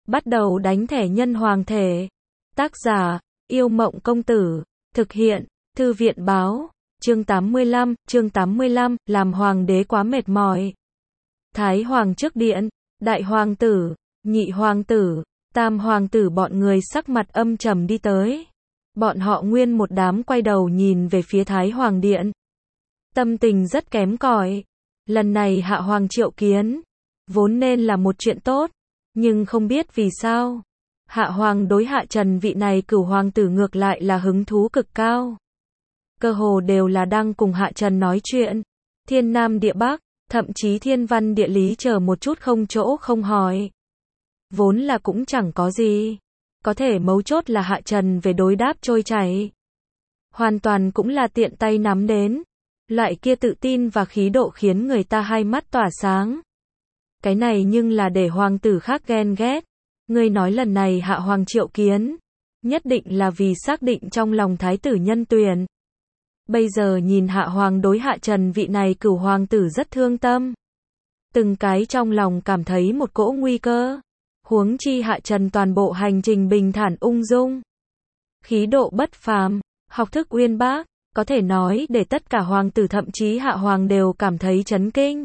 bắt đầu đánh thẻ nhân hoàng thể. Tác giả, Yêu Mộng Công Tử. Thực hiện, Thư viện Báo. Chương 85, làm hoàng đế quá mệt mỏi. Thái hoàng trước điện, đại hoàng tử, nhị hoàng tử, tam hoàng tử bọn người sắc mặt âm trầm đi tới. Bọn họ nguyên một đám quay đầu nhìn về phía Thái hoàng điện. Tâm tình rất kém cỏi. Lần này hạ hoàng triệu kiến, vốn nên là một chuyện tốt, nhưng không biết vì sao, hạ hoàng đối Hạ Trần vị này cửu hoàng tử ngược lại là hứng thú cực cao. Cơ hồ đều là đang cùng Hạ Trần nói chuyện, thiên nam địa bắc, thậm chí thiên văn địa lý chờ một chút không chỗ không hỏi. Vốn là cũng chẳng có gì, có thể mấu chốt là Hạ Trần về đối đáp trôi chảy. Hoàn toàn cũng là tiện tay nắm đến. Loại kia tự tin và khí độ khiến người ta hai mắt tỏa sáng. Cái này nhưng là để hoàng tử khác ghen ghét. Ngươi nói lần này hạ hoàng triệu kiến, nhất định là vì xác định trong lòng thái tử nhân tuyển. Bây giờ nhìn hạ hoàng đối Hạ Trần vị này cửu hoàng tử rất thương tâm. Từng cái trong lòng cảm thấy một cỗ nguy cơ. Huống chi Hạ Trần toàn bộ hành trình bình thản ung dung. Khí độ bất phàm, học thức uyên bác. Có thể nói để tất cả hoàng tử thậm chí hạ hoàng đều cảm thấy chấn kinh.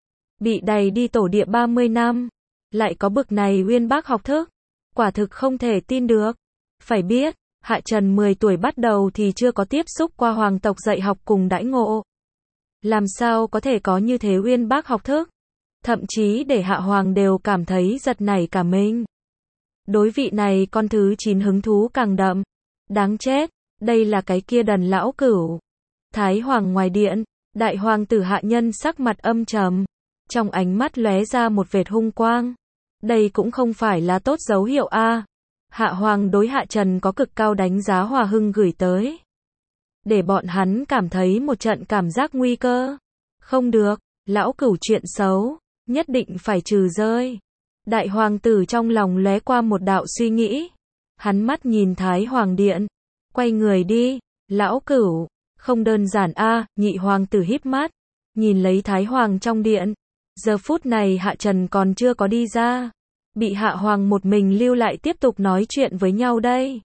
Bị đày đi tổ địa 30 năm, lại có bực này uyên bác học thức, quả thực không thể tin được. Phải biết, Hạ Trần 10 tuổi bắt đầu thì chưa có tiếp xúc qua hoàng tộc dạy học cùng đãi ngộ. Làm sao có thể có như thế uyên bác học thức? Thậm chí để hạ hoàng đều cảm thấy giật nảy cả mình. Đối vị này con thứ 9 hứng thú càng đậm. Đáng chết. Đây là cái kia đần lão cửu. Thái hoàng ngoài điện, đại hoàng tử Hạ Nhân sắc mặt âm trầm, trong ánh mắt lóe ra một vệt hung quang. Đây cũng không phải là tốt dấu hiệu a. Hạ hoàng đối Hạ Trần có cực cao đánh giá hòa hưng gửi tới, để bọn hắn cảm thấy một trận cảm giác nguy cơ. Không được, lão cửu chuyện xấu, nhất định phải trừ rơi. Đại hoàng tử trong lòng lóe qua một đạo suy nghĩ. Hắn mắt nhìn Thái hoàng điện. Quay người đi, lão cửu, không đơn giản a. Nhị hoàng tử híp mắt, nhìn lấy Thái hoàng trong điện. Giờ phút này Hạ Trần còn chưa có đi ra, bị hạ hoàng một mình lưu lại tiếp tục nói chuyện với nhau đây.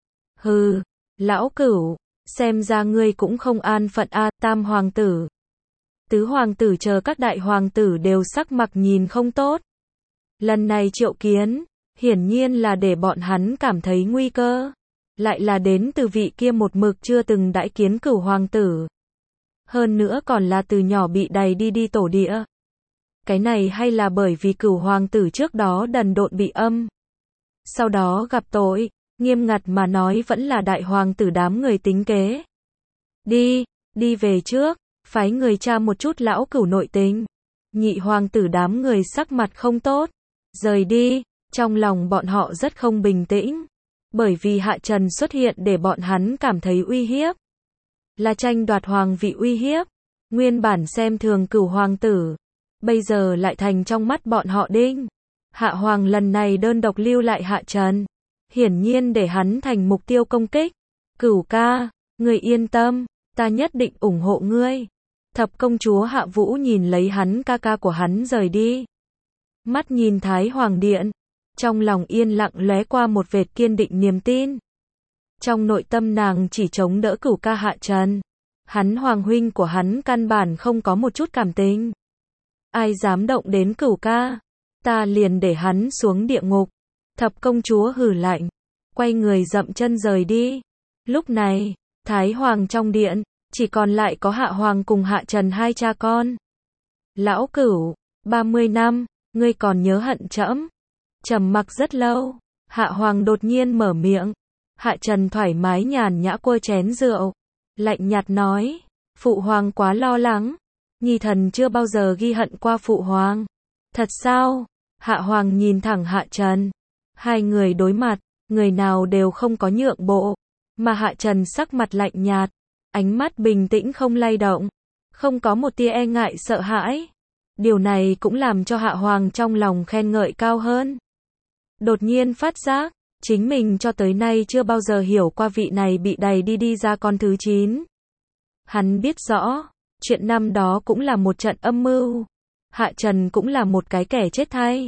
Hừ, lão cửu, xem ra ngươi cũng không an phận a. Tam hoàng tử, tứ hoàng tử chờ các đại hoàng tử đều sắc mặt nhìn không tốt. Lần này triệu kiến, hiển nhiên là để bọn hắn cảm thấy nguy cơ. Lại là đến từ vị kia một mực chưa từng đãi kiến cửu hoàng tử. Hơn nữa còn là từ nhỏ bị đày đi tổ địa. Cái này hay là bởi vì cửu hoàng tử trước đó đần độn bị âm. Sau đó gặp tội, nghiêm ngặt mà nói vẫn là đại hoàng tử đám người tính kế. Đi về trước, phái người tra một chút lão cửu nội tình. Nhị hoàng tử đám người sắc mặt không tốt, rời đi, trong lòng bọn họ rất không bình tĩnh. Bởi vì Hạ Trần xuất hiện để bọn hắn cảm thấy uy hiếp. Là tranh đoạt hoàng vị uy hiếp. Nguyên bản xem thường cửu hoàng tử, bây giờ lại thành trong mắt bọn họ đinh. Hạ hoàng lần này đơn độc lưu lại Hạ Trần, hiển nhiên để hắn thành mục tiêu công kích. Cửu ca, ngươi yên tâm, ta nhất định ủng hộ ngươi. Thập công chúa Hạ Vũ nhìn lấy hắn ca ca của hắn rời đi. Mắt nhìn Thái hoàng điện. Trong lòng yên lặng lóe qua một vệt kiên định niềm tin. Trong nội tâm nàng chỉ chống đỡ cửu ca Hạ Trần. Hắn hoàng huynh của hắn căn bản không có một chút cảm tình. Ai dám động đến cửu ca, ta liền để hắn xuống địa ngục. Thập công chúa hừ lạnh, quay người dậm chân rời đi. Lúc này, Thái hoàng trong điện, chỉ còn lại có Hạ hoàng cùng Hạ Trần hai cha con. Lão cửu, 30 năm, ngươi còn nhớ hận trẫm? Trầm mặc rất lâu, Hạ hoàng đột nhiên mở miệng. Hạ Trần thoải mái nhàn nhã quơ chén rượu, lạnh nhạt nói, phụ hoàng quá lo lắng, nhi thần chưa bao giờ ghi hận qua phụ hoàng. Thật sao? Hạ hoàng nhìn thẳng Hạ Trần. Hai người đối mặt, người nào đều không có nhượng bộ, mà Hạ Trần sắc mặt lạnh nhạt, ánh mắt bình tĩnh không lay động, không có một tia e ngại sợ hãi. Điều này cũng làm cho Hạ hoàng trong lòng khen ngợi cao hơn. Đột nhiên phát giác, chính mình cho tới nay chưa bao giờ hiểu qua vị này bị đày đi ra con thứ 9. Hắn biết rõ, chuyện năm đó cũng là một trận âm mưu. Hạ Trần cũng là một cái kẻ chết thay.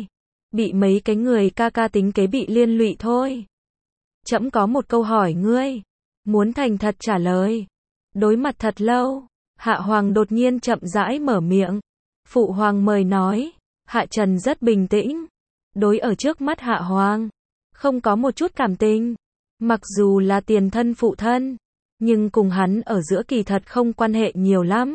bị mấy cái người ca ca tính kế bị liên lụy thôi. Trẫm có một câu hỏi ngươi, muốn thành thật trả lời. Đối mặt thật lâu, Hạ Hoàng đột nhiên chậm rãi mở miệng. Phụ hoàng mời nói. Hạ Trần rất bình tĩnh. Đối ở trước mắt Hạ Hoàng, không có một chút cảm tình. Mặc dù là tiền thân phụ thân, nhưng cùng hắn ở giữa kỳ thật không quan hệ nhiều lắm.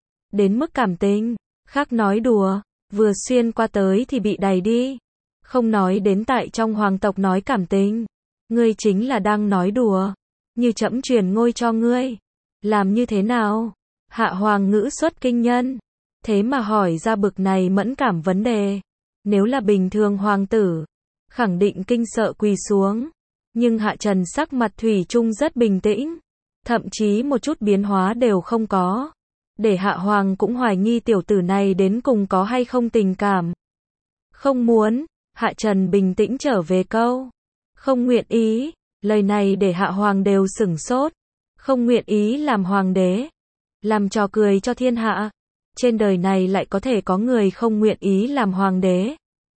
Đến mức cảm tình, khác nói đùa, vừa xuyên qua tới thì bị đày đi. Không nói đến tại trong hoàng tộc nói cảm tình. Ngươi chính là đang nói đùa. Như trẫm truyền ngôi cho ngươi. Làm như thế nào? Hạ Hoàng ngữ xuất kinh nhân. Thế mà hỏi ra bực này mẫn cảm vấn đề. Nếu là bình thường hoàng tử, khẳng định kinh sợ quỳ xuống. Nhưng Hạ Trần sắc mặt thủy chung rất bình tĩnh. Thậm chí một chút biến hóa đều không có. Để Hạ Hoàng cũng hoài nghi tiểu tử này đến cùng có hay không tình cảm. Không muốn. Hạ Trần bình tĩnh trở về câu. Không nguyện ý. Lời này để Hạ Hoàng đều sửng sốt. Không nguyện ý làm hoàng đế. Làm trò cười cho thiên hạ. Trên đời này lại có thể có người không nguyện ý làm hoàng đế.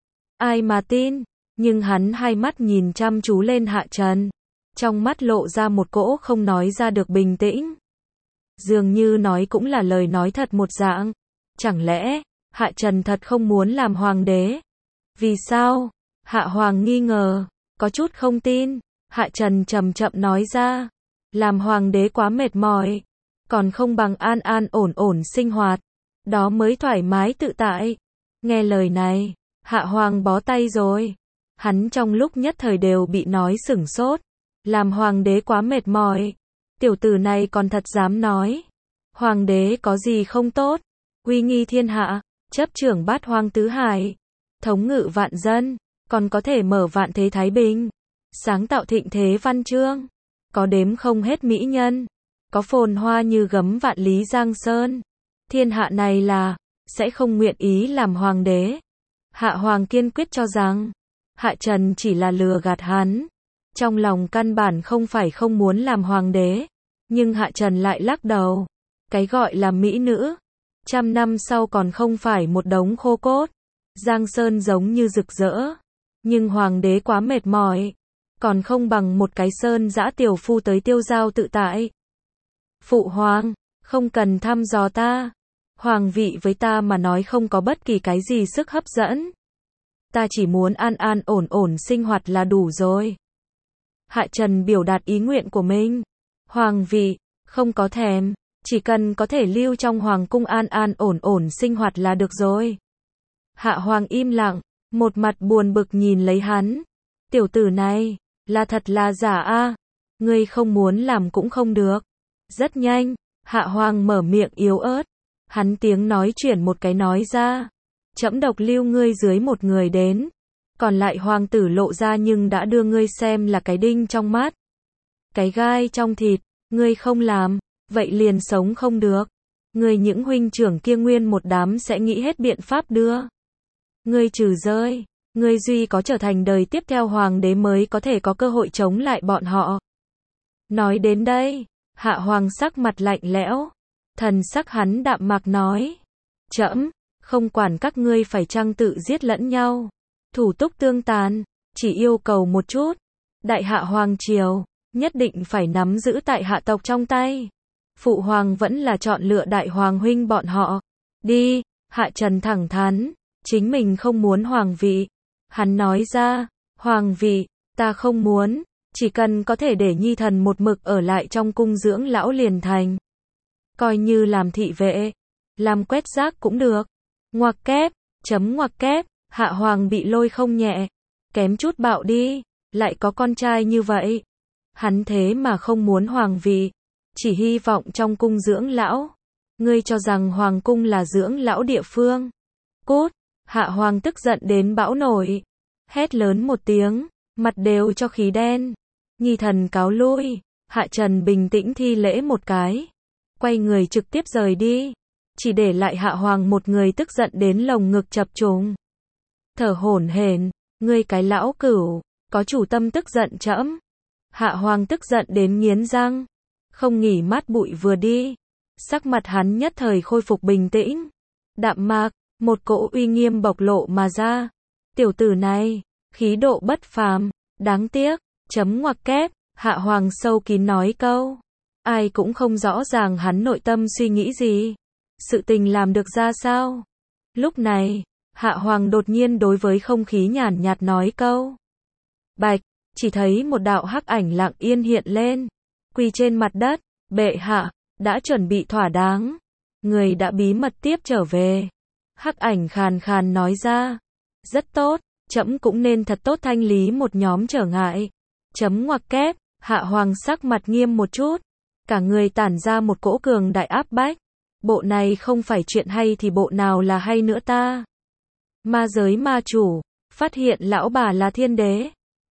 Ai mà tin. Nhưng hắn hai mắt nhìn chăm chú lên Hạ Trần. Trong mắt lộ ra một cỗ không nói ra được bình tĩnh. Dường như nói cũng là lời nói thật một dạng. Chẳng lẽ, Hạ Trần thật không muốn làm hoàng đế? Vì sao? Hạ Hoàng nghi ngờ, có chút không tin. Hạ Trần chậm chậm nói ra. Làm hoàng đế quá mệt mỏi. Còn không bằng an an ổn ổn sinh hoạt. Đó mới thoải mái tự tại. Nghe lời này, Hạ Hoàng bó tay rồi. Hắn trong lúc nhất thời đều bị nói sửng sốt. Làm hoàng đế quá mệt mỏi. Tiểu tử này còn thật dám nói. Hoàng đế có gì không tốt? Uy nghi thiên hạ, chấp trưởng bát hoang tứ hải, thống ngự vạn dân, còn có thể mở vạn thế thái bình, sáng tạo thịnh thế văn chương, có đếm không hết mỹ nhân, có phồn hoa như gấm vạn lý giang sơn. Thiên hạ này là sẽ không nguyện ý làm hoàng đế. Hạ Hoàng kiên quyết cho rằng Hạ Trần chỉ là lừa gạt hắn. Trong lòng căn bản không phải không muốn làm hoàng đế. Nhưng Hạ Trần lại lắc đầu. Cái gọi là mỹ nữ, 100 năm sau còn không phải một đống khô cốt. Giang sơn giống như rực rỡ. Nhưng hoàng đế quá mệt mỏi. Còn không bằng một cái sơn dã tiểu phu tới tiêu giao tự tại. Phụ hoàng, không cần thăm dò ta. Hoàng vị với ta mà nói không có bất kỳ cái gì sức hấp dẫn. Ta chỉ muốn an an ổn ổn sinh hoạt là đủ rồi. Hạ Trần biểu đạt ý nguyện của mình. Hoàng vị, không có thèm. Chỉ cần có thể lưu trong hoàng cung an an ổn ổn sinh hoạt là được rồi. Hạ Hoàng im lặng, một mặt buồn bực nhìn lấy hắn. Tiểu tử này, là thật là giả a? Ngươi không muốn làm cũng không được. Rất nhanh, Hạ Hoàng mở miệng yếu ớt. Hắn tiếng nói chuyển một cái nói ra. Trẫm độc lưu ngươi dưới một người đến. Còn lại hoàng tử lộ ra nhưng đã đưa ngươi xem là cái đinh trong mắt. Cái gai trong thịt, ngươi không làm, vậy liền sống không được. Ngươi những huynh trưởng kia nguyên một đám sẽ nghĩ hết biện pháp đưa. Ngươi trừ rơi, ngươi duy có trở thành đời tiếp theo hoàng đế mới có thể có cơ hội chống lại bọn họ. Nói đến đây, Hạ Hoàng sắc mặt lạnh lẽo. Thần sắc hắn đạm mạc nói. Trẫm, không quản các ngươi phải chăng tự giết lẫn nhau. Thủ túc tương tàn, chỉ yêu cầu một chút. Đại Hạ Hoàng triều, nhất định phải nắm giữ tại hạ tộc trong tay. Phụ hoàng vẫn là chọn lựa đại hoàng huynh bọn họ. Đi, Hạ Trần thẳng thắn, chính mình không muốn hoàng vị. Hắn nói ra, hoàng vị, ta không muốn, chỉ cần có thể để nhi thần một mực ở lại trong cung dưỡng lão liền thành. Coi như làm thị vệ, làm quét rác cũng được. Ngoặc kép, chấm ngoặc kép, Hạ Hoàng bị lôi không nhẹ, kém chút bạo đi, lại có con trai như vậy. Hắn thế mà không muốn hoàng vị, chỉ hy vọng trong cung dưỡng lão. Ngươi cho rằng hoàng cung là dưỡng lão địa phương. Cút, Hạ Hoàng tức giận đến bão nổi, hét lớn một tiếng, mặt đều cho khí đen. Nhi thần cáo lui. Hạ Trần bình tĩnh thi lễ một cái, quay người trực tiếp rời đi, chỉ để lại Hạ Hoàng một người tức giận đến lồng ngực chập trùng. Thở hổn hển, ngươi cái lão cửu, có chủ tâm tức giận trẫm. Hạ Hoàng tức giận đến nghiến răng, không nghỉ mát bụi vừa đi, sắc mặt hắn nhất thời khôi phục bình tĩnh, đạm mạc, một cỗ uy nghiêm bộc lộ mà ra. Tiểu tử này, khí độ bất phàm, đáng tiếc, chấm ngoặc kép, Hạ Hoàng sâu kín nói câu. Ai cũng không rõ ràng hắn nội tâm suy nghĩ gì. Sự tình làm được ra sao? Lúc này, Hạ Hoàng đột nhiên đối với không khí nhàn nhạt nói câu. Bạch, chỉ thấy một đạo hắc ảnh lặng yên hiện lên, quỳ trên mặt đất, bệ hạ, đã chuẩn bị thỏa đáng. Người đã bí mật tiếp trở về. Hắc ảnh khàn khàn nói ra. Rất tốt, trẫm cũng nên thật tốt thanh lý một nhóm trở ngại. Chấm ngoặc kép, Hạ Hoàng sắc mặt nghiêm một chút. Cả người tản ra một cỗ cường đại áp bách. Bộ này không phải chuyện hay thì bộ nào là hay nữa ta? Ma giới ma chủ, phát hiện lão bà là thiên đế.